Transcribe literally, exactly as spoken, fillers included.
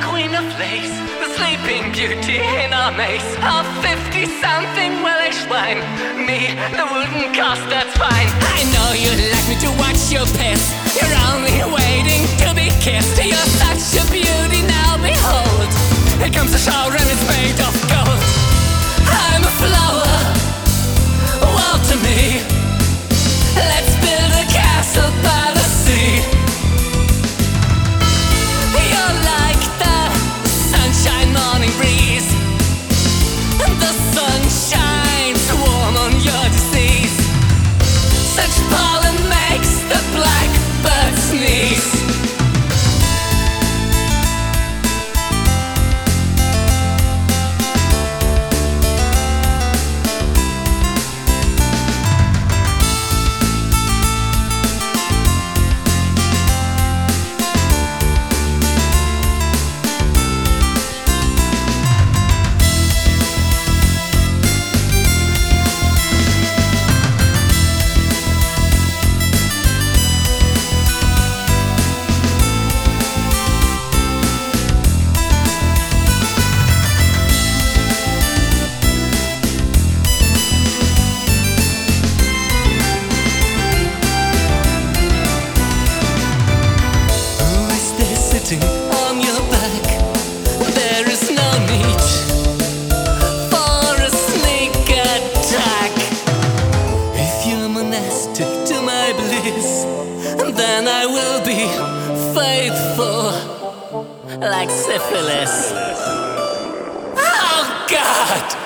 queen of lace, the sleeping beauty in our mace. Our fifty-something Welsh wine, me, the wooden cost, that's fine. I know you'd like me to watch your piss. You're only waiting to be kissed. You're such a beauty, now behold. Here comes the shower and it's made of gold. I'm a flower, welcome to me. Let's build a castle by the sea. You're like the sunshine morning breeze. The sun shines warm on your disease. Such pollen makes the blackbird sneeze. On your back, there is no need for a sneak attack. If you're monastic to my bliss, then I will be faithful like syphilis. Oh God!